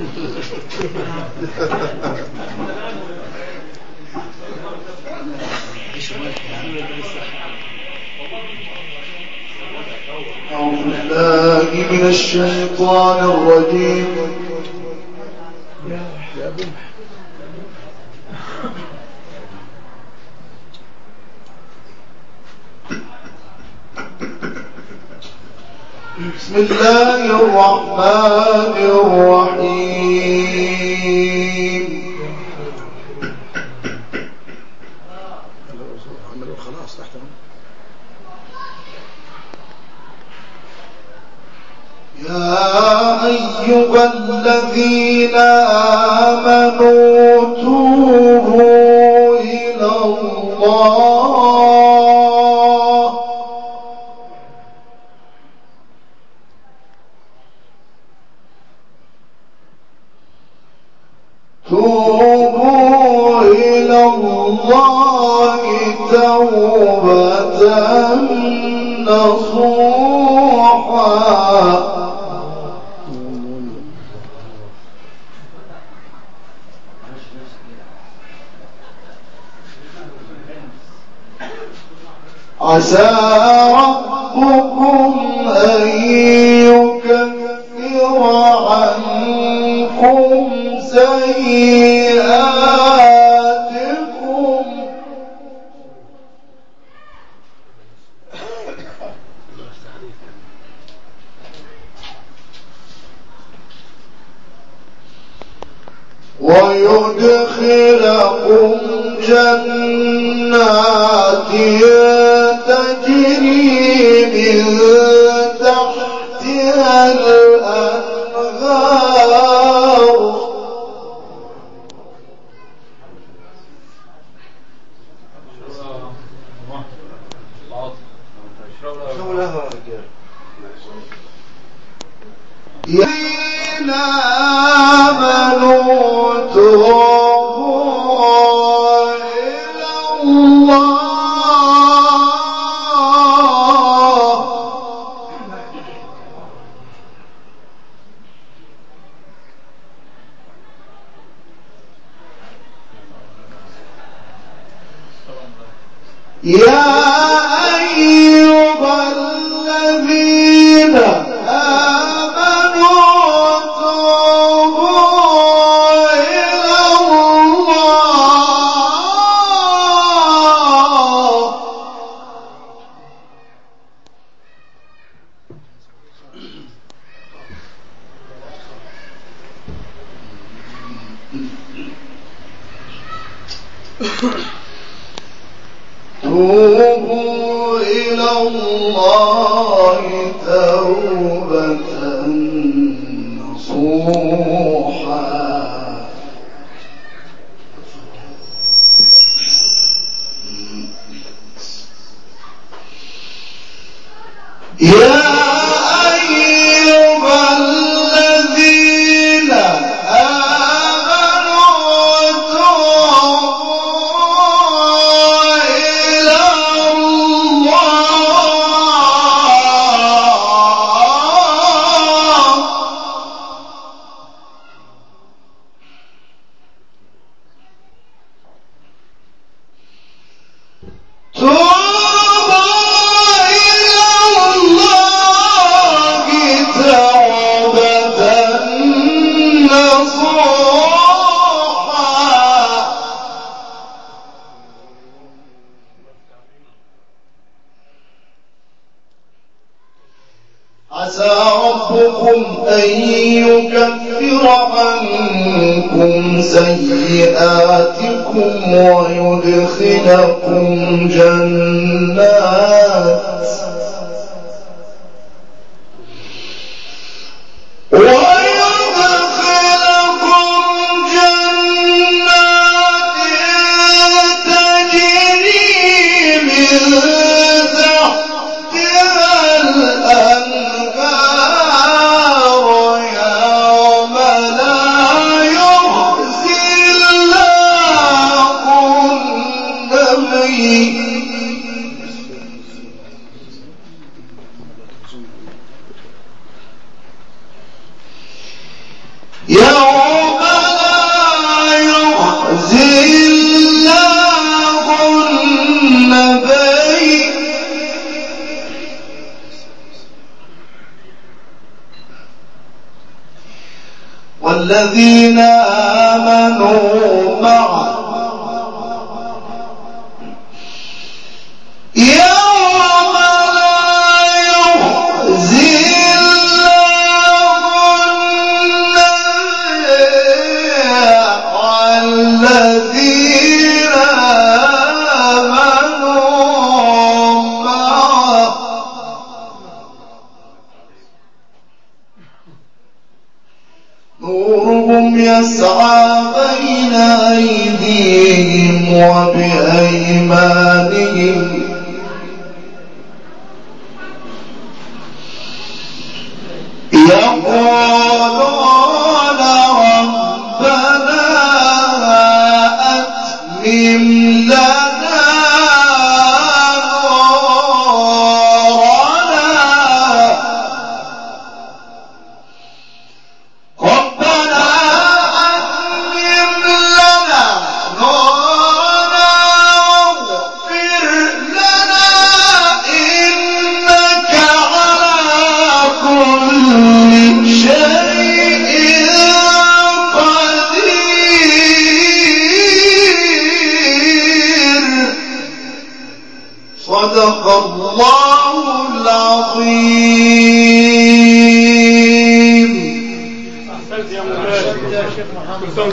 أعوذ بالله من الشيطان الرجيم. بسم الله الرحمن الرحيم. خلاص تحتهم. يا أيها الذين آمنوا توبوا إلى الله توبة نصوحا عسى ربكم أن يكفر عنكم سيئاتكم ويدخلكم جنات تجري من تحتها الأنهار الذين آمنوا توبوا إلى الله يا أيها الذين آمنوا توبوا إلى الله توبوا إلى الله توبة نصوحا يا أيها الذين آمنوا توبوا إلى الله عسى ربكم أن يكفر عنكم سيئاتكم ويدخلكم جنات تجري من تحتها الأنهار يوم لا يخزي الله النبي يوم والذين آمنوا معه يوم لا يخزي الذين آمنوا معه نورهم يسعى بين أيديهم وبأيمانهم يقولون ربنا أتمم لنا نورنا ربنا أتمم لنا نورنا واغفر لنا إنك على كل شيء قدير صدق الله العظيم.